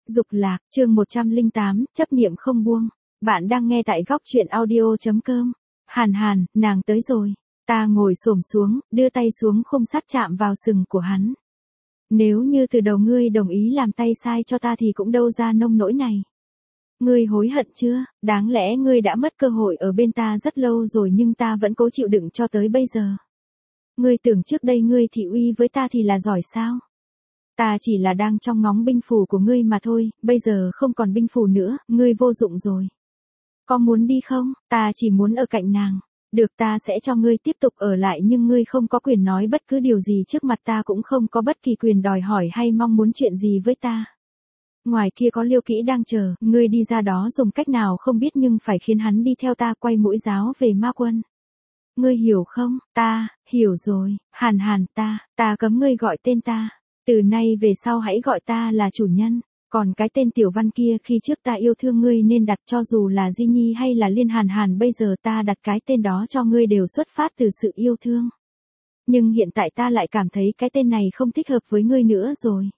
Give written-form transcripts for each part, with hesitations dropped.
Dục lạc, chương 108, chấp niệm không buông. Bạn đang nghe tại góc truyện audio.com. Hàn Hàn, nàng tới rồi. Ta ngồi xổm xuống, đưa tay xuống khung sắt chạm vào sừng của hắn. Nếu như từ đầu ngươi đồng ý làm tay sai cho ta thì cũng đâu ra nông nỗi này. Ngươi hối hận chưa? Đáng lẽ ngươi đã mất cơ hội ở bên ta rất lâu rồi nhưng ta vẫn cố chịu đựng cho tới bây giờ. Ngươi tưởng trước đây ngươi thị uy với ta thì là giỏi sao? Ta chỉ là đang trong ngóng binh phù của ngươi mà thôi, bây giờ không còn binh phù nữa, ngươi vô dụng rồi. Có muốn đi không? Ta chỉ muốn ở cạnh nàng. Được, ta sẽ cho ngươi tiếp tục ở lại nhưng ngươi không có quyền nói bất cứ điều gì trước mặt ta, cũng không có bất kỳ quyền đòi hỏi hay mong muốn chuyện gì với ta. Ngoài kia có Liêu Kỹ đang chờ, ngươi đi ra đó dùng cách nào không biết nhưng phải khiến hắn đi theo ta quay mũi giáo về ma quân. Ngươi hiểu không? Ta, hiểu rồi, Hàn Hàn, ta cấm ngươi gọi tên ta. Từ nay về sau hãy gọi ta là chủ nhân, còn cái tên Tiểu Văn kia khi trước ta yêu thương ngươi nên đặt, cho dù là Di Nhi hay là Liên Hàn Hàn bây giờ ta đặt cái tên đó cho ngươi đều xuất phát từ sự yêu thương. Nhưng hiện tại ta lại cảm thấy cái tên này không thích hợp với ngươi nữa rồi.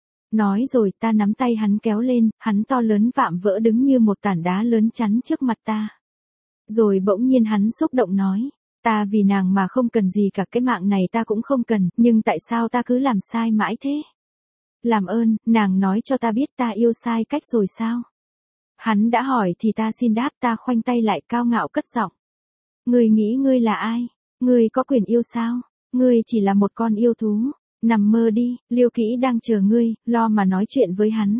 Nói rồi ta nắm tay hắn kéo lên, hắn to lớn vạm vỡ đứng như một tảng đá lớn chắn trước mặt ta. Rồi bỗng nhiên hắn xúc động nói. Ta vì nàng mà không cần gì cả, cái mạng này ta cũng không cần, nhưng tại sao ta cứ làm sai mãi thế? Làm ơn, nàng nói cho ta biết ta yêu sai cách rồi sao? Hắn đã hỏi thì ta xin đáp, ta khoanh tay lại cao ngạo cất giọng. Ngươi nghĩ ngươi là ai? Ngươi có quyền yêu sao? Ngươi chỉ là một con yêu thú. Nằm mơ đi, Liêu Kỹ đang chờ ngươi, lo mà nói chuyện với hắn.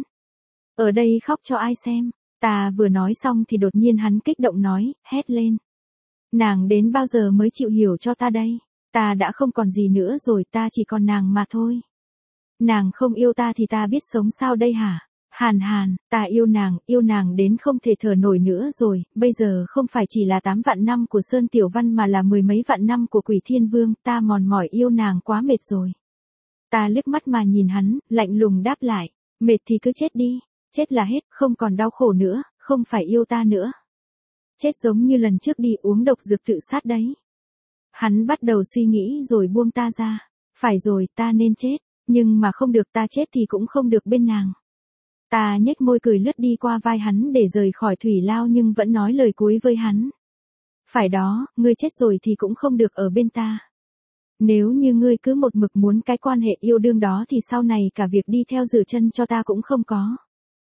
Ở đây khóc cho ai xem? Ta vừa nói xong thì đột nhiên hắn kích động nói, hét lên. Nàng đến bao giờ mới chịu hiểu cho ta đây? Ta đã không còn gì nữa rồi, ta chỉ còn nàng mà thôi. Nàng không yêu ta thì ta biết sống sao đây hả? Hàn Hàn, ta yêu nàng đến không thể thở nổi nữa rồi, bây giờ không phải chỉ là 8 vạn năm của Sơn Tiểu Văn mà là 10 mấy vạn năm của Quỷ Thiên Vương, ta mòn mỏi yêu nàng quá mệt rồi. Ta liếc mắt mà nhìn hắn, lạnh lùng đáp lại, mệt thì cứ chết đi, chết là hết, không còn đau khổ nữa, không phải yêu ta nữa. Chết giống như lần trước đi uống độc dược tự sát đấy. Hắn bắt đầu suy nghĩ rồi buông ta ra. Phải rồi, ta nên chết, nhưng mà không được, ta chết thì cũng không được bên nàng. Ta nhếch môi cười lướt đi qua vai hắn để rời khỏi thủy lao nhưng vẫn nói lời cuối với hắn. Phải đó, ngươi chết rồi thì cũng không được ở bên ta. Nếu như ngươi cứ một mực muốn cái quan hệ yêu đương đó thì sau này cả việc đi theo rửa chân cho ta cũng không có.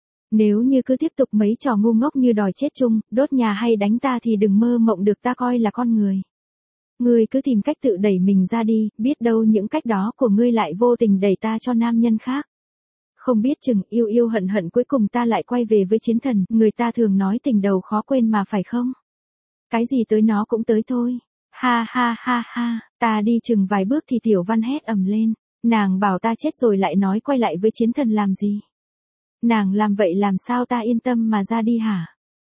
Nếu như cứ tiếp tục mấy trò ngu ngốc như đòi chết chung, đốt nhà hay đánh ta thì đừng mơ mộng được ta coi là con người. Ngươi cứ tìm cách tự đẩy mình ra đi, biết đâu những cách đó của ngươi lại vô tình đẩy ta cho nam nhân khác. Không biết chừng yêu yêu hận hận cuối cùng ta lại quay về với chiến thần, người ta thường nói tình đầu khó quên mà phải không? Cái gì tới nó cũng tới thôi. Ha ha ha ha, ta đi chừng vài bước thì Tiểu Văn hét ầm lên, nàng bảo ta chết rồi lại nói quay lại với chiến thần làm gì? Nàng làm vậy làm sao ta yên tâm mà ra đi hả?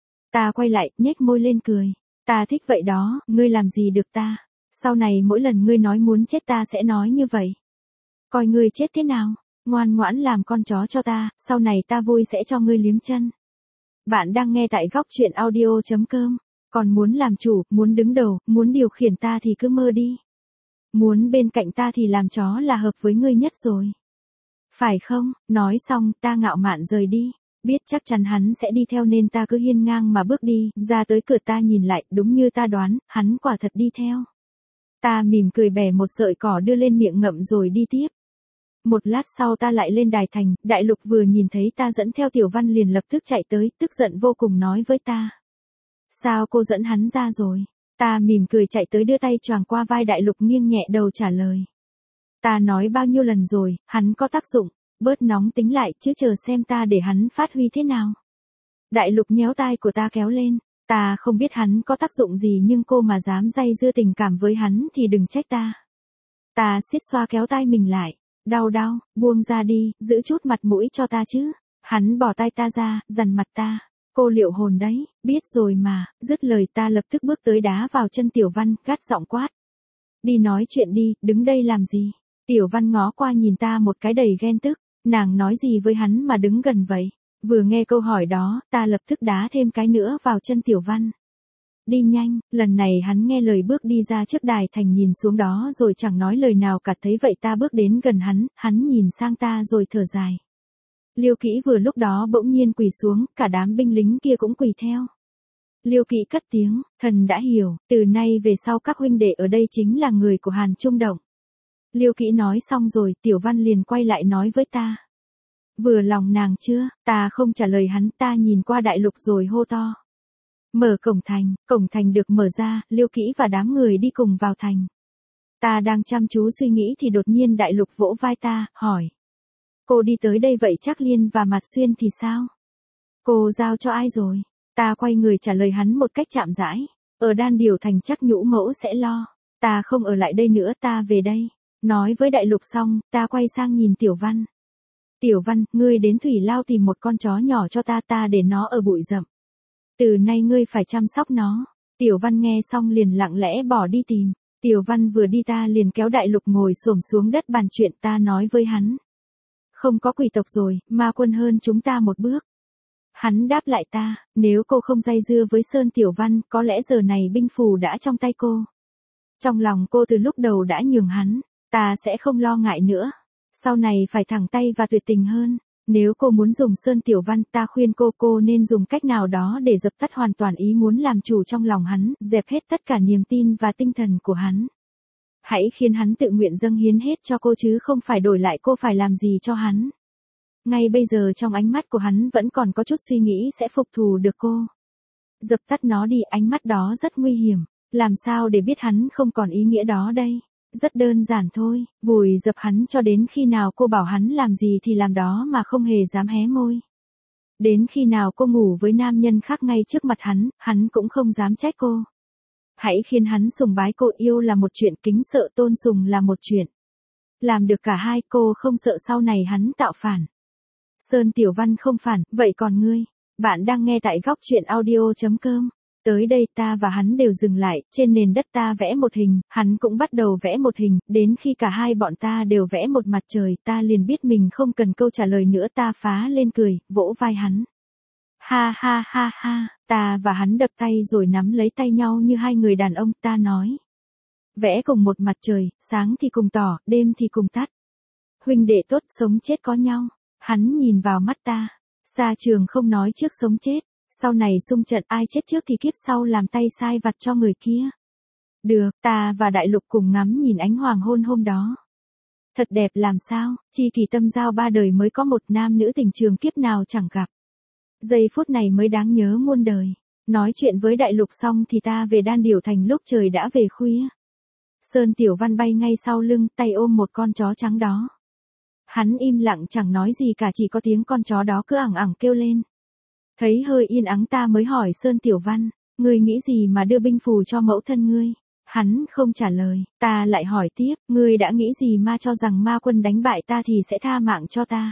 Ta quay lại, nhếch môi lên cười. Ta thích vậy đó, ngươi làm gì được ta? Sau này mỗi lần ngươi nói muốn chết ta sẽ nói như vậy. Coi ngươi chết thế nào, ngoan ngoãn làm con chó cho ta, sau này ta vui sẽ cho ngươi liếm chân. Bạn đang nghe tại góc truyện audio.com. Còn muốn làm chủ, muốn đứng đầu, muốn điều khiển ta thì cứ mơ đi. Muốn bên cạnh ta thì làm chó là hợp với ngươi nhất rồi. Phải không? Nói xong, ta ngạo mạn rời đi. Biết chắc chắn hắn sẽ đi theo nên ta cứ hiên ngang mà bước đi, ra tới cửa ta nhìn lại, đúng như ta đoán, hắn quả thật đi theo. Ta mỉm cười bẻ một sợi cỏ đưa lên miệng ngậm rồi đi tiếp. Một lát sau ta lại lên đài thành, Đại Lục vừa nhìn thấy ta dẫn theo Tiểu Văn liền lập tức chạy tới, tức giận vô cùng nói với ta. Sao cô dẫn hắn ra rồi? Ta mỉm cười chạy tới đưa tay choàng qua vai Đại Lục nghiêng nhẹ đầu trả lời. Ta nói bao nhiêu lần rồi, hắn có tác dụng, bớt nóng tính lại chứ chờ xem ta để hắn phát huy thế nào. Đại Lục nhéo tai của ta kéo lên, ta không biết hắn có tác dụng gì nhưng cô mà dám day dưa tình cảm với hắn thì đừng trách ta. Ta xiết xoa kéo tai mình lại, đau, buông ra đi, giữ chút mặt mũi cho ta chứ. Hắn bỏ tay ta ra, dằn mặt ta. Cô liệu hồn đấy, biết rồi mà, dứt lời ta lập tức bước tới đá vào chân Tiểu Văn, gắt giọng quát. Đi nói chuyện đi, đứng đây làm gì? Tiểu Văn ngó qua nhìn ta một cái đầy ghen tức, nàng nói gì với hắn mà đứng gần vậy? Vừa nghe câu hỏi đó, ta lập tức đá thêm cái nữa vào chân Tiểu Văn. Đi nhanh, lần này hắn nghe lời bước đi ra trước đài thành nhìn xuống đó rồi chẳng nói lời nào cả, thấy vậy ta bước đến gần hắn nhìn sang ta rồi thở dài. Liêu Kỹ vừa lúc đó bỗng nhiên quỳ xuống, cả đám binh lính kia cũng quỳ theo. Liêu Kỹ cất tiếng, thần đã hiểu, từ nay về sau các huynh đệ ở đây chính là người của Hàn Trung Động. Liêu Kỹ nói xong rồi, Tiểu Văn liền quay lại nói với ta. Vừa lòng nàng chưa? Ta không trả lời hắn, ta nhìn qua Đại Lục rồi hô to. Mở cổng thành được mở ra, Liêu Kỹ và đám người đi cùng vào thành. Ta đang chăm chú suy nghĩ thì đột nhiên Đại Lục vỗ vai ta, hỏi. Cô đi tới đây vậy Trác Liên và Mạt Xuyên thì sao? Cô giao cho ai rồi? Ta quay người trả lời hắn một cách chạm rãi. Ở Đan Điểu Thành chắc Nhũ Mẫu sẽ lo. Ta không ở lại đây nữa, ta về đây. Nói với Đại Lục xong, ta quay sang nhìn Tiểu Văn. Tiểu Văn, ngươi đến Thủy Lao tìm một con chó nhỏ cho ta để nó ở bụi rậm. Từ nay ngươi phải chăm sóc nó. Tiểu Văn nghe xong liền lặng lẽ bỏ đi tìm. Tiểu Văn vừa đi ta liền kéo Đại Lục ngồi xổm xuống đất bàn chuyện, ta nói với hắn. Không có quỷ tộc rồi, ma quân hơn chúng ta một bước. Hắn đáp lại ta, nếu cô không dây dưa với Sơn Tiểu Văn, có lẽ giờ này binh phù đã trong tay cô. Trong lòng cô từ lúc đầu đã nhường hắn, ta sẽ không lo ngại nữa. Sau này phải thẳng tay và tuyệt tình hơn. Nếu cô muốn dùng Sơn Tiểu Văn, ta khuyên cô nên dùng cách nào đó để dập tắt hoàn toàn ý muốn làm chủ trong lòng hắn, dẹp hết tất cả niềm tin và tinh thần của hắn. Hãy khiến hắn tự nguyện dâng hiến hết cho cô chứ không phải đổi lại cô phải làm gì cho hắn. Ngay bây giờ trong ánh mắt của hắn vẫn còn có chút suy nghĩ sẽ phục thù được cô. Dập tắt nó đi, ánh mắt đó rất nguy hiểm. Làm sao để biết hắn không còn ý nghĩa đó đây? Rất đơn giản thôi, vùi dập hắn cho đến khi nào cô bảo hắn làm gì thì làm đó mà không hề dám hé môi. Đến khi nào cô ngủ với nam nhân khác ngay trước mặt hắn cũng không dám trách cô. Hãy khiến hắn sùng bái cô, yêu là một chuyện, kính sợ tôn sùng là một chuyện. Làm được cả hai, cô không sợ sau này hắn tạo phản. Sơn Tiểu Văn không phản, vậy còn ngươi? Bạn đang nghe tại góc truyện audio.com. Tới đây ta và hắn đều dừng lại, trên nền đất ta vẽ một hình, hắn cũng bắt đầu vẽ một hình, đến khi cả hai bọn ta đều vẽ một mặt trời, ta liền biết mình không cần câu trả lời nữa, ta phá lên cười, vỗ vai hắn. Ha ha ha ha, ta và hắn đập tay rồi nắm lấy tay nhau như hai người đàn ông, ta nói. Vẽ cùng một mặt trời, sáng thì cùng tỏ, đêm thì cùng tắt. Huynh đệ tốt, sống chết có nhau. Hắn nhìn vào mắt ta. Xa trường không nói trước sống chết. Sau này xung trận ai chết trước thì kiếp sau làm tay sai vặt cho người kia. Được, ta và Đại Lục cùng ngắm nhìn ánh hoàng hôn hôm đó. Thật đẹp làm sao, chi kỳ tâm giao ba đời mới có một, nam nữ tình trường kiếp nào chẳng gặp. Giây phút này mới đáng nhớ muôn đời. Nói chuyện với Đại Lục xong thì ta về Đan Điểu Thành lúc trời đã về khuya. Sơn Tiểu Văn bay ngay sau lưng, tay ôm một con chó trắng đó. Hắn im lặng chẳng nói gì cả, chỉ có tiếng con chó đó cứ ẳng ẳng kêu lên. Thấy hơi yên ắng ta mới hỏi Sơn Tiểu Văn, ngươi nghĩ gì mà đưa binh phù cho mẫu thân ngươi? Hắn không trả lời, ta lại hỏi tiếp, ngươi đã nghĩ gì mà cho rằng ma quân đánh bại ta thì sẽ tha mạng cho ta?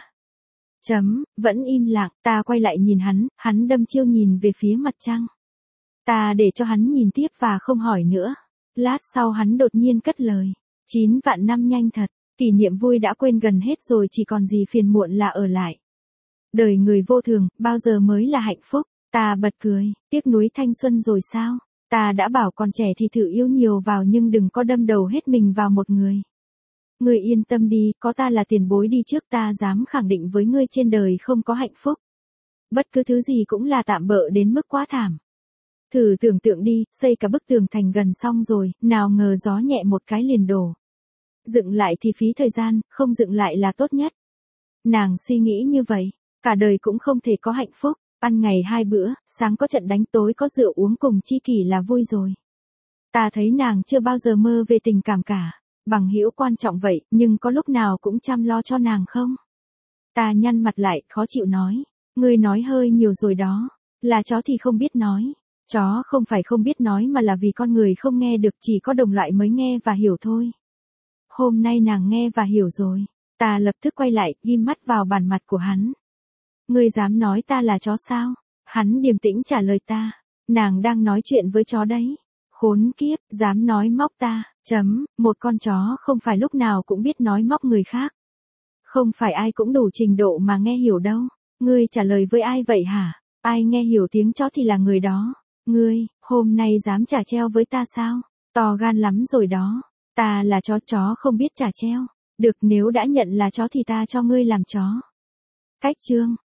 Vẫn im lặng, ta quay lại nhìn hắn đâm chiêu nhìn về phía mặt trăng. Ta để cho hắn nhìn tiếp và không hỏi nữa. Lát sau hắn đột nhiên cất lời, 9 vạn năm nhanh thật, kỷ niệm vui đã quên gần hết rồi, chỉ còn gì phiền muộn là ở lại. Đời người vô thường, bao giờ mới là hạnh phúc? Ta bật cười, tiếc nuối thanh xuân rồi sao? Ta đã bảo còn trẻ thì thử yêu nhiều vào nhưng đừng có đâm đầu hết mình vào một người. Ngươi yên tâm đi, có ta là tiền bối đi trước, ta dám khẳng định với ngươi trên đời không có hạnh phúc. Bất cứ thứ gì cũng là tạm bợ đến mức quá thảm. Thử tưởng tượng đi, xây cả bức tường thành gần xong rồi, nào ngờ gió nhẹ một cái liền đổ. Dựng lại thì phí thời gian, không dựng lại là tốt nhất. Nàng suy nghĩ như vậy, cả đời cũng không thể có hạnh phúc, ăn ngày 2 bữa, sáng có trận đánh, tối có rượu uống cùng tri kỷ là vui rồi. Ta thấy nàng chưa bao giờ mơ về tình cảm cả, bằng hữu quan trọng vậy, nhưng có lúc nào cũng chăm lo cho nàng không? Ta nhăn mặt lại, khó chịu nói, ngươi nói hơi nhiều rồi đó, là chó thì không biết nói. Chó không phải không biết nói mà là vì con người không nghe được, chỉ có đồng loại mới nghe và hiểu thôi. Hôm nay nàng nghe và hiểu rồi. Ta lập tức quay lại, ghim mắt vào bàn mặt của hắn. Ngươi dám nói ta là chó sao? Hắn điềm tĩnh trả lời ta. Nàng đang nói chuyện với chó đấy. Khốn kiếp, dám nói móc ta. Một con chó không phải lúc nào cũng biết nói móc người khác. Không phải ai cũng đủ trình độ mà nghe hiểu đâu. Ngươi trả lời với ai vậy hả? Ai nghe hiểu tiếng chó thì là người đó. Ngươi, hôm nay dám trả treo với ta sao? To gan lắm rồi đó. Ta là chó không biết trả treo. Được, nếu đã nhận là chó thì ta cho ngươi làm chó. Khách trương.